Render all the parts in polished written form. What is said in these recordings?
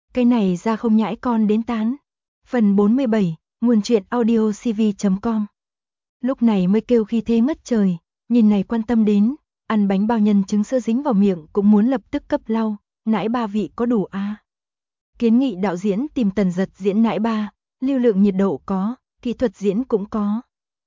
Cái này ra không nhãi con đến tán. Phần 47, nguồn truyện audio cv.com. Lúc này mới kêu khi thế ngất trời, nhìn này quan tâm đến, ăn bánh bao nhân trứng sữa dính vào miệng cũng muốn lập tức cấp lau, nãi ba vị có đủ à. Kiến nghị đạo diễn tìm Tần Dật diễn nãi ba, lưu lượng nhiệt độ có, kỹ thuật diễn cũng có.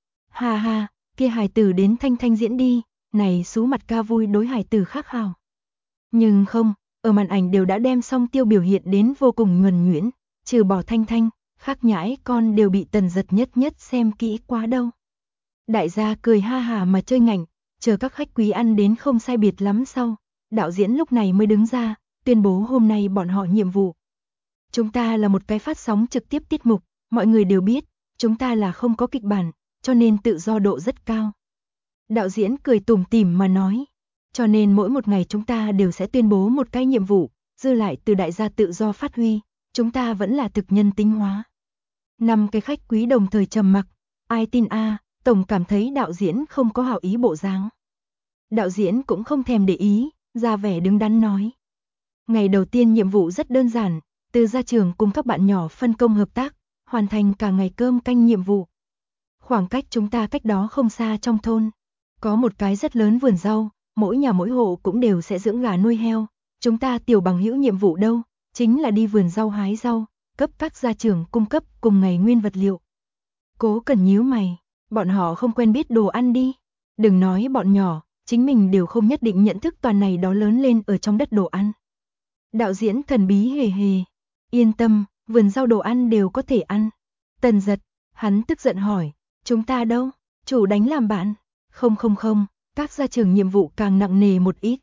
Ha ha, kia hài tử đến Thanh Thanh diễn đi, này xú mặt ca vui đối hài tử khác hào. Nhưng không, ở màn ảnh đều đã đem song tiêu biểu hiện đến vô cùng nhuần nhuyễn, trừ bỏ Thanh Thanh, khác nhãi con đều bị Tần Dật nhất xem kỹ quá đâu. Đại gia cười ha hà mà chơi ngảnh, chờ các khách quý ăn đến không sai biệt lắm sau, đạo diễn lúc này mới đứng ra, tuyên bố hôm nay bọn họ nhiệm vụ. Chúng ta là một cái phát sóng trực tiếp tiết mục, mọi người đều biết, chúng ta là không có kịch bản, cho nên tự do độ rất cao. Đạo diễn cười tủm tỉm mà nói, cho nên mỗi một ngày chúng ta đều sẽ tuyên bố một cái nhiệm vụ, dư lại từ đại gia tự do phát huy, chúng ta vẫn là thực nhân tính hóa. 5 cái khách quý đồng thời trầm mặc, ai tin a, tổng cảm thấy đạo diễn không có hảo ý bộ dáng. Đạo diễn cũng không thèm để ý, ra vẻ đứng đắn nói. Ngày đầu tiên nhiệm vụ rất đơn giản, từ ra trường cùng các bạn nhỏ phân công hợp tác, hoàn thành cả ngày cơm canh nhiệm vụ. Khoảng cách chúng ta cách đó không xa trong thôn, có một cái rất lớn vườn rau, mỗi nhà mỗi hộ cũng đều sẽ dưỡng gà nuôi heo. Chúng ta tiểu bằng hữu nhiệm vụ đâu, chính là đi vườn rau hái rau, cấp các gia trưởng cung cấp cùng ngày nguyên vật liệu. Cố Cần nhíu mày, bọn họ không quen biết đồ ăn đi. Đừng nói bọn nhỏ, chính mình đều không nhất định nhận thức toàn này đó lớn lên ở trong đất đồ ăn. Đạo diễn thần bí hề hề, yên tâm, vườn rau đồ ăn đều có thể ăn. Tần Dật, hắn tức giận hỏi, chúng ta đâu, chủ đánh làm bạn. Không, các gia trưởng nhiệm vụ càng nặng nề một ít.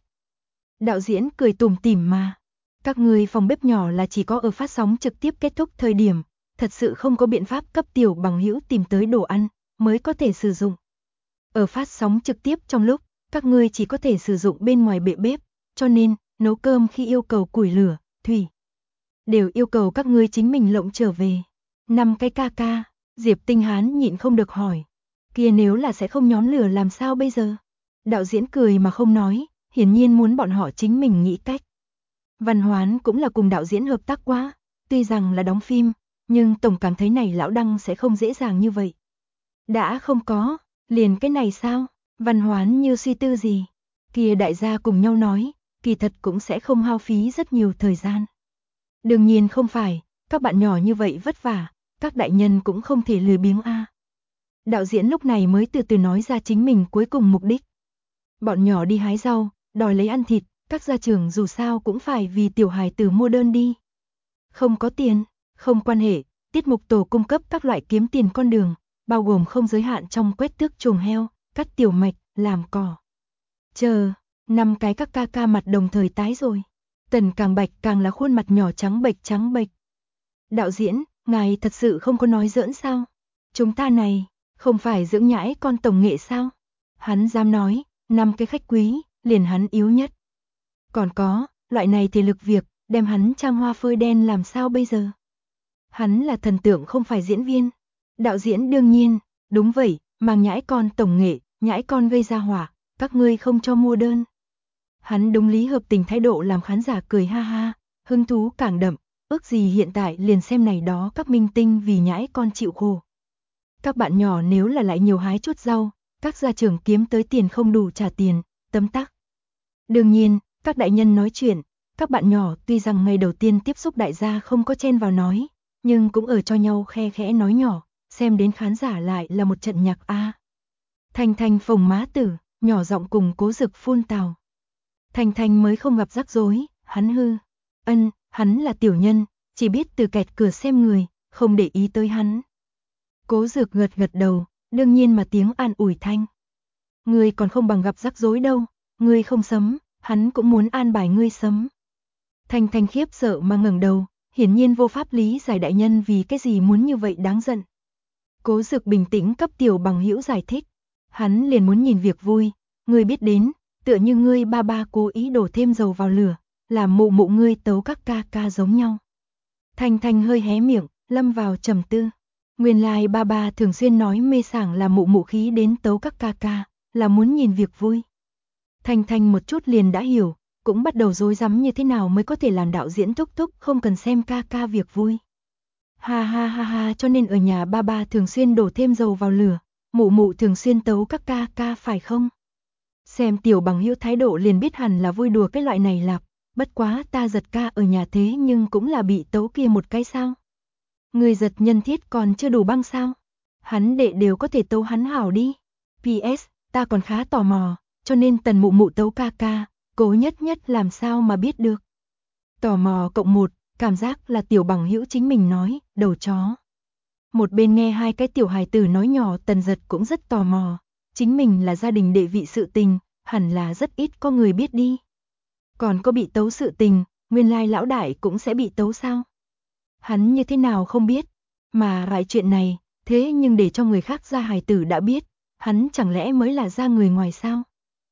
Đạo diễn cười tủm tỉm mà, các người phòng bếp nhỏ là chỉ có ở phát sóng trực tiếp kết thúc thời điểm, thật sự không có biện pháp cấp tiểu bằng hữu tìm tới đồ ăn, mới có thể sử dụng. Ở phát sóng trực tiếp trong lúc, các ngươi chỉ có thể sử dụng bên ngoài bệ bếp, cho nên, nấu cơm khi yêu cầu củi lửa, thủy, đều yêu cầu các ngươi chính mình lộng trở về. 5 cái ca, Diệp Tinh Hán nhịn không được hỏi, kia nếu là sẽ không nhóm lửa làm sao bây giờ? Đạo diễn cười mà không nói, hiển nhiên muốn bọn họ chính mình nghĩ cách. Văn Hoán cũng là cùng đạo diễn hợp tác quá, tuy rằng là đóng phim, nhưng tổng cảm thấy này lão Đăng sẽ không dễ dàng như vậy. Đã không có, liền cái này sao? Văn Hoán như suy tư gì? Kia đại gia cùng nhau nói, kỳ thật cũng sẽ không hao phí rất nhiều thời gian. Đương nhiên không phải, các bạn nhỏ như vậy vất vả, các đại nhân cũng không thể lười biếng a. Đạo diễn lúc này mới từ từ nói ra chính mình cuối cùng mục đích. Bọn nhỏ đi hái rau, đòi lấy ăn thịt, các gia trưởng dù sao cũng phải vì tiểu hài tử mua đơn đi. Không có tiền, không quan hệ, tiết mục tổ cung cấp các loại kiếm tiền con đường, bao gồm không giới hạn trong quét tước chuồng heo, cắt tiểu mạch, làm cỏ. Chờ, 5 cái các ca mặt đồng thời tái rồi. Tần Càng Bạch càng là khuôn mặt nhỏ trắng bệch. Đạo diễn, ngài thật sự không có nói giỡn sao? Chúng ta này, không phải dưỡng nhãi con tổng nghệ sao? Hắn dám nói, 5 cái khách quý, liền hắn yếu nhất. Còn có, loại này thể lực việc, đem hắn trang hoa phơi đen làm sao bây giờ? Hắn là thần tượng không phải diễn viên. Đạo diễn đương nhiên, đúng vậy, mang nhãi con tổng nghệ, nhãi con gây ra hỏa, các ngươi không cho mua đơn. Hắn đúng lý hợp tình thái độ làm khán giả cười ha ha, hứng thú càng đậm, ước gì hiện tại liền xem này đó các minh tinh vì nhãi con chịu khổ. Các bạn nhỏ nếu là lại nhiều hái chút rau, các gia trưởng kiếm tới tiền không đủ trả tiền, tấm tắc. Đương nhiên, các đại nhân nói chuyện, các bạn nhỏ tuy rằng ngày đầu tiên tiếp xúc đại gia không có chen vào nói, nhưng cũng ở cho nhau khe khẽ nói nhỏ, xem đến khán giả lại là một trận nhạc a. Thanh Thanh phồng má tử, nhỏ giọng cùng Cố Dực phun tào. Thanh Thanh mới không gặp rắc rối, hắn hư. Hắn là tiểu nhân, chỉ biết từ kẹt cửa xem người, không để ý tới hắn. Cố Dực gật đầu, đương nhiên mà tiếng an ủi Thanh. Ngươi còn không bằng gặp rắc rối đâu, ngươi không sấm, hắn cũng muốn an bài ngươi sấm. Thanh Thanh khiếp sợ mà ngẩng đầu, hiển nhiên vô pháp lý giải đại nhân vì cái gì muốn như vậy đáng giận. Cố Dực bình tĩnh cấp tiểu bằng hữu giải thích, hắn liền muốn nhìn việc vui, ngươi biết đến, tựa như ngươi ba cố ý đổ thêm dầu vào lửa, làm mụ ngươi tấu các ca giống nhau. Thanh Thanh hơi hé miệng, lâm vào trầm tư. Nguyên lai ba thường xuyên nói mê sảng là mụ khí đến tấu các ca, là muốn nhìn việc vui. Thanh Thanh một chút liền đã hiểu, cũng bắt đầu rối rắm như thế nào mới có thể làm đạo diễn thúc thúc không cần xem ca ca việc vui. Ha ha ha ha, cho nên ở nhà ba ba thường xuyên đổ thêm dầu vào lửa, mụ mụ thường xuyên tấu các ca ca phải không? Xem Tiểu Bằng Hữu thái độ liền biết hẳn là vui đùa cái loại này lạp, bất quá ta Giật ca ở nhà thế nhưng cũng là bị tấu kia một cái sao? Người Giật nhân thiết còn chưa đủ băng sao? Hắn đệ đều có thể tấu hắn hảo đi. PS, ta còn khá tò mò, cho nên Tần mụ mụ tấu ca ca, Cố Nhất Nhất làm sao mà biết được? Tò mò cộng một, cảm giác là Tiểu Bằng Hữu chính mình nói, đầu chó. Một bên nghe hai cái tiểu hài tử nói nhỏ, Tần Giật cũng rất tò mò, chính mình là gia đình đệ vị sự tình, hẳn là rất ít có người biết đi. Còn có bị tấu sự tình, nguyên lai lão đại cũng sẽ bị tấu sao? Hắn như thế nào không biết, mà lại chuyện này, thế nhưng để cho người khác gia hài tử đã biết, hắn chẳng lẽ mới là ra người ngoài sao?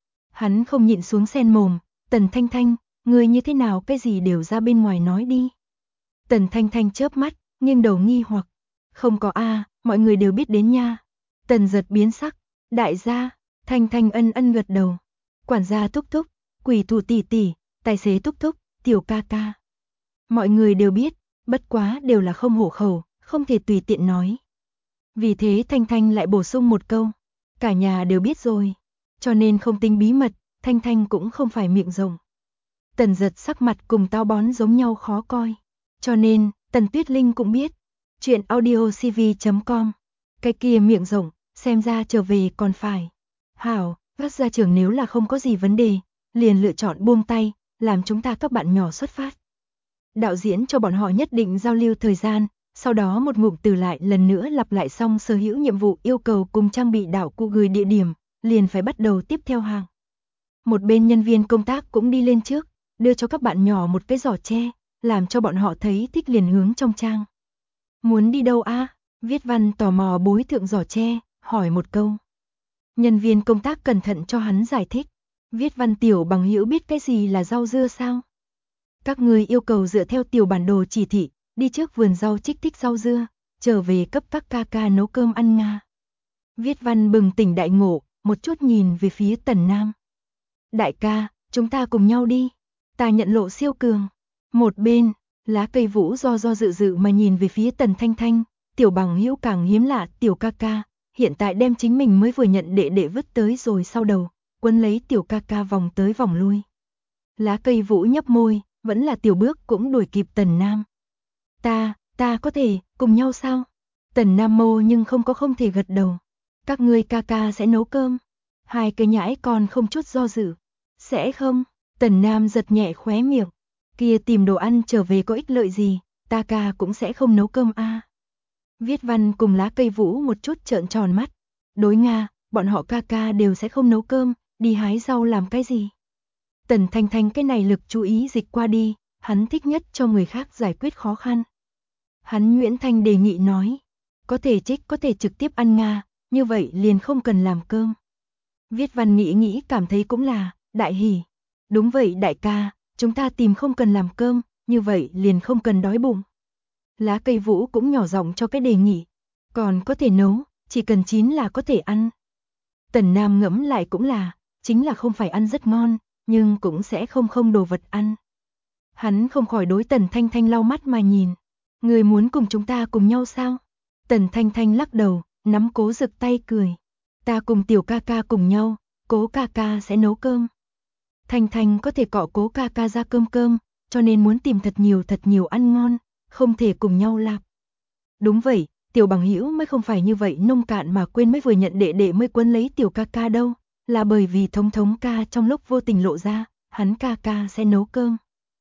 Hắn không nhịn xuống sen mồm, Tần Thanh Thanh, người như thế nào cái gì đều ra bên ngoài nói đi. Tần Thanh Thanh chớp mắt, nghiêng đầu nghi hoặc, không có a, mọi người đều biết đến nha. Tần Giật biến sắc, đại gia, Thanh Thanh ân ân gật đầu. Quản gia thúc thúc, quỷ thủ tỷ tỷ, tài xế thúc thúc, tiểu ca ca. Mọi người đều biết, bất quá đều là không hổ khẩu, không thể tùy tiện nói. Vì thế Thanh Thanh lại bổ sung một câu, cả nhà đều biết rồi, cho nên không tính bí mật, Thanh Thanh cũng không phải miệng rộng. Tần Giật sắc mặt cùng táo bón giống nhau khó coi, cho nên Tần Tuyết Linh cũng biết. Chuyện audiocv.com, cái kia miệng rộng, xem ra trở về còn phải. Hảo, các gia trưởng nếu là không có gì vấn đề, liền lựa chọn buông tay, làm chúng ta các bạn nhỏ xuất phát. Đạo diễn cho bọn họ nhất định giao lưu thời gian, sau đó một ngụm từ lại lần nữa lặp lại xong sở hữu nhiệm vụ yêu cầu cùng trang bị đạo cụ gửi địa điểm, liền phải bắt đầu tiếp theo hàng. Một bên nhân viên công tác cũng đi lên trước, đưa cho các bạn nhỏ một cái giỏ tre, làm cho bọn họ thấy thích liền hướng trong trang. Muốn đi đâu a? Viết Văn tò mò bối thượng giỏ tre, hỏi một câu. Nhân viên công tác cẩn thận cho hắn giải thích. Viết Văn Tiểu Bằng Hữu biết cái gì là rau dưa sao? Các người yêu cầu dựa theo tiểu bản đồ chỉ thị, đi trước vườn rau trích thích rau dưa, trở về cấp các ca ca nấu cơm ăn nga. Viết Văn bừng tỉnh đại ngộ, một chút nhìn về phía Tần Nam. Đại ca, chúng ta cùng nhau đi. Ta nhận lộ siêu cường. Một bên, Lá Cây Vũ do dự dự mà nhìn về phía Tần Thanh Thanh, Tiểu Bằng Hữu càng hiếm lạ, tiểu ca ca, hiện tại đem chính mình mới vừa nhận đệ đệ vứt tới rồi sau đầu, quấn lấy tiểu ca ca vòng tới vòng lui. Lá Cây Vũ nhấp môi, vẫn là tiểu bước cũng đuổi kịp Tần Nam. Ta có thể, cùng nhau sao? Tần Nam mô nhưng không có không thể gật đầu. Các ngươi ca ca sẽ nấu cơm. Hai cái nhãi còn không chút do dự. Sẽ không? Tần Nam giật nhẹ khóe miệng. Kia tìm đồ ăn trở về có ích lợi gì, ta ca cũng sẽ không nấu cơm a. Viết Văn cùng Lá Cây Vũ một chút trợn tròn mắt. Đối Nga, bọn họ ca ca đều sẽ không nấu cơm, đi hái rau làm cái gì? Tần Thanh Thanh cái này lực chú ý dịch qua đi, hắn thích nhất cho người khác giải quyết khó khăn. Hắn Nguyễn Thanh đề nghị nói, có thể có thể trực tiếp ăn Nga, như vậy liền không cần làm cơm. Viết Văn nghĩ cảm thấy cũng là, đại hỉ. Đúng vậy đại ca, chúng ta tìm không cần làm cơm, như vậy liền không cần đói bụng. Lá Cây Vũ cũng nhỏ giọng cho cái đề nghị, còn có thể nấu, chỉ cần chín là có thể ăn. Tần Nam ngẫm lại cũng là, chính là không phải ăn rất ngon, nhưng cũng sẽ không đồ vật ăn. Hắn không khỏi đối Tần Thanh Thanh lau mắt mà nhìn. Người muốn cùng chúng ta cùng nhau sao? Tần Thanh Thanh lắc đầu, nắm Cố Dực tay cười. Ta cùng tiểu ca ca cùng nhau, Cố ca ca sẽ nấu cơm. Thanh Thanh có thể cọ Cố ca ca ra cơm, cho nên muốn tìm thật nhiều ăn ngon, không thể cùng nhau lạp. Đúng vậy, Tiểu Bằng Hữu mới không phải như vậy nông cạn mà quên mới vừa nhận đệ đệ mới quấn lấy tiểu ca ca đâu, là bởi vì thống ca trong lúc vô tình lộ ra, hắn ca ca sẽ nấu cơm.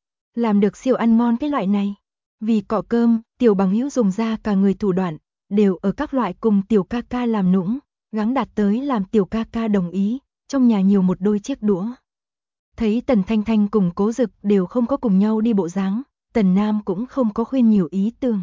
Làm được siêu ăn ngon cái loại này. Vì cọ cơm, Tiểu Bằng Hữu dùng ra cả người thủ đoạn, đều ở các loại cùng tiểu ca ca làm nũng, gắng đạt tới làm tiểu ca ca đồng ý, trong nhà nhiều một đôi chiếc đũa. Thấy Tần Thanh Thanh cùng Cố Dực đều không có cùng nhau đi bộ dáng, Tần Nam cũng không có khuyên nhiều ý tưởng.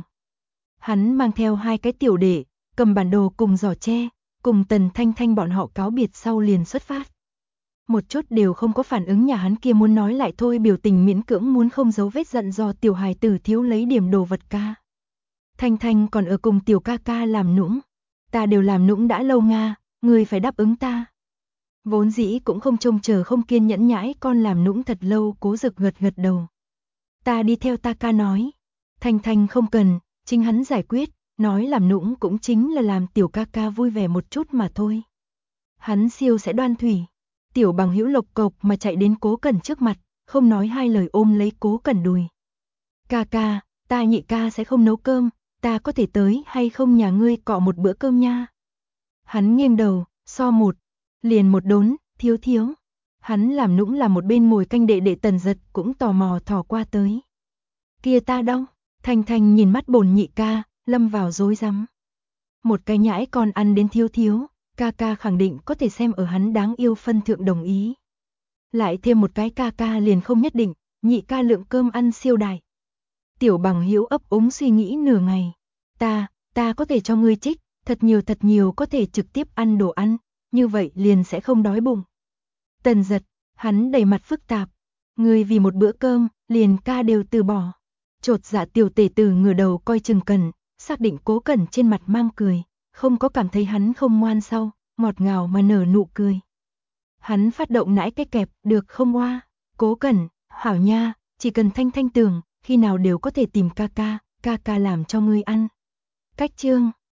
Hắn mang theo hai cái tiểu đệ, cầm bản đồ cùng giỏ tre, cùng Tần Thanh Thanh bọn họ cáo biệt sau liền xuất phát. Một chút đều không có phản ứng nhà hắn kia muốn nói lại thôi, biểu tình miễn cưỡng muốn không giấu vết giận do tiểu hài tử thiếu lấy điểm đồ vật ca. Thanh Thanh còn ở cùng tiểu ca ca làm nũng. Ta đều làm nũng đã lâu Nga, người phải đáp ứng ta. Vốn dĩ cũng không trông chờ không kiên nhẫn nhãi con làm nũng thật lâu, Cố Dực gật gật đầu. Ta đi theo ta ca nói. Thanh Thanh không cần, chính hắn giải quyết, nói làm nũng cũng chính là làm tiểu ca ca vui vẻ một chút mà thôi. Hắn siêu sẽ đoan thủy. Tiểu Bằng Hữu lộc cộc mà chạy đến Cố Cẩn trước mặt, không nói hai lời ôm lấy Cố Cẩn đùi. Ca ca, ta nhị ca sẽ không nấu cơm, ta có thể tới hay không nhà ngươi cọ một bữa cơm nha. Hắn nghiêng đầu, so một, liền một đốn, thiếu thiếu. Hắn làm nũng là một bên ngồi canh đệ đệ Tần Giật cũng tò mò thò qua tới. Kia ta đâu? Thanh Thanh nhìn mắt bổn nhị ca, lâm vào rối rắm. Một cái nhãi con ăn đến thiếu thiếu, ca ca khẳng định có thể xem ở hắn đáng yêu phân thượng đồng ý. Lại thêm một cái ca ca liền không nhất định, nhị ca lượng cơm ăn siêu đại. Tiểu Bằng Hữu ấp úng suy nghĩ nửa ngày. Ta có thể cho ngươi trích, thật nhiều có thể trực tiếp ăn đồ ăn, như vậy liền sẽ không đói bụng. Tần Giật, hắn đầy mặt phức tạp. Ngươi vì một bữa cơm, liền ca đều từ bỏ. Chột dạ tiểu tể tử ngửa đầu coi chừng Cẩn, xác định Cố Cẩn trên mặt mang cười, không có cảm thấy hắn không ngoan sau, ngọt ngào mà nở nụ cười. Hắn phát động nãi cái kẹp, được không hoa? Cố Cẩn, hảo nha, chỉ cần Thanh Thanh tưởng, khi nào đều có thể tìm ca ca làm cho ngươi ăn. Cách chương